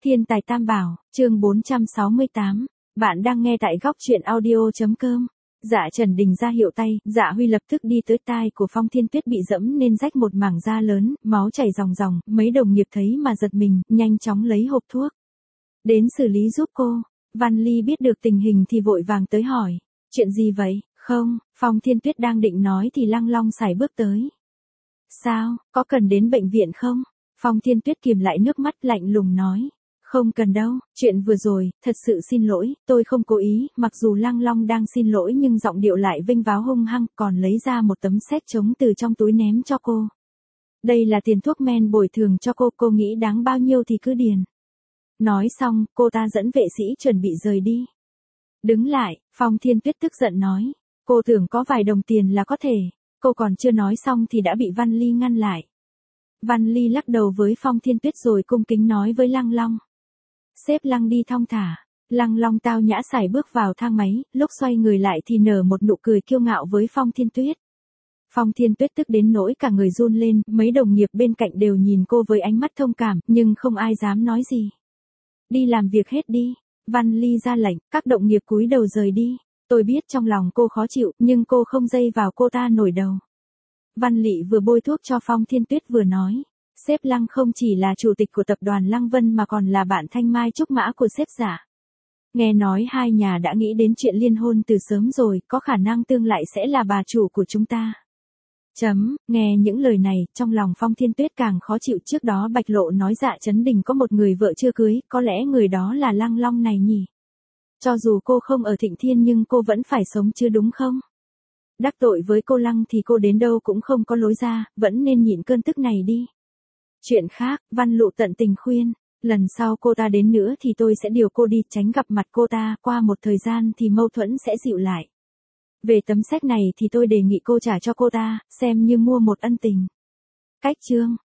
Thiên tài tam bảo, chương 468. Bạn đang nghe tại góc truyện audio.com. Dạ Trần Đình ra hiệu tay, Dạ Huy lập tức đi tới tai của Phong Thiên Tuyết bị dẫm nên rách một mảng da lớn, máu chảy ròng ròng, mấy đồng nghiệp thấy mà giật mình, nhanh chóng lấy hộp thuốc. Đến xử lý giúp cô. Văn Ly biết được tình hình thì vội vàng tới hỏi. Chuyện gì vậy? Không, Phong Thiên Tuyết đang định nói thì Lăng Long Sải bước tới. Sao, có cần đến bệnh viện không? Phong Thiên Tuyết kiềm lại nước mắt lạnh lùng nói. Không cần đâu, chuyện vừa rồi, thật sự xin lỗi, tôi không cố ý, mặc dù Lăng Long đang xin lỗi nhưng giọng điệu lại vênh váo hung hăng, còn lấy ra một tấm séc trống từ trong túi ném cho cô. Đây là tiền thuốc men bồi thường cho cô nghĩ đáng bao nhiêu thì cứ điền. Nói xong, cô ta dẫn vệ sĩ chuẩn bị rời đi. Đứng lại, Phong Thiên Tuyết tức giận nói, cô tưởng có vài đồng tiền là có thể, cô còn chưa nói xong thì đã bị Văn Ly ngăn lại. Văn Ly lắc đầu với Phong Thiên Tuyết rồi cung kính nói với Lăng Long. Xếp Lăng đi thong thả. Lăng Long tao nhã sải bước vào thang máy, lúc xoay người lại thì nở một nụ cười kiêu ngạo với Phong Thiên Tuyết. Phong Thiên Tuyết tức đến nỗi cả người run lên, mấy đồng nghiệp bên cạnh đều nhìn cô với ánh mắt thông cảm, nhưng không ai dám nói gì. Đi làm việc hết đi. Văn Ly ra lệnh, các đồng nghiệp cúi đầu rời đi. Tôi biết trong lòng cô khó chịu, nhưng cô không dây vào cô ta nổi đầu. Văn Lị vừa bôi thuốc cho Phong Thiên Tuyết vừa nói. Sếp Lăng không chỉ là chủ tịch của tập đoàn Lăng Vân mà còn là bạn thanh mai trúc mã của sếp Dạ. Nghe nói hai nhà đã nghĩ đến chuyện liên hôn từ sớm rồi, có khả năng tương lai sẽ là bà chủ của chúng ta. Nghe những lời này, trong lòng Phong Thiên Tuyết càng khó chịu. Trước đó Bạch Lộ nói Dạ Trấn Đình có một người vợ chưa cưới, có lẽ người đó là Lăng Long này nhỉ? Cho dù cô không ở Thịnh Thiên nhưng cô vẫn phải sống chứ đúng không? Đắc tội với cô Lăng thì cô đến đâu cũng không có lối ra, vẫn nên nhịn cơn tức này đi. Chuyện khác, Văn Lụ tận tình khuyên, lần sau cô ta đến nữa thì tôi sẽ điều cô đi tránh gặp mặt cô ta, qua một thời gian thì mâu thuẫn sẽ dịu lại. Về tấm séc này thì tôi đề nghị cô trả cho cô ta, xem như mua một ân tình. Cách chương,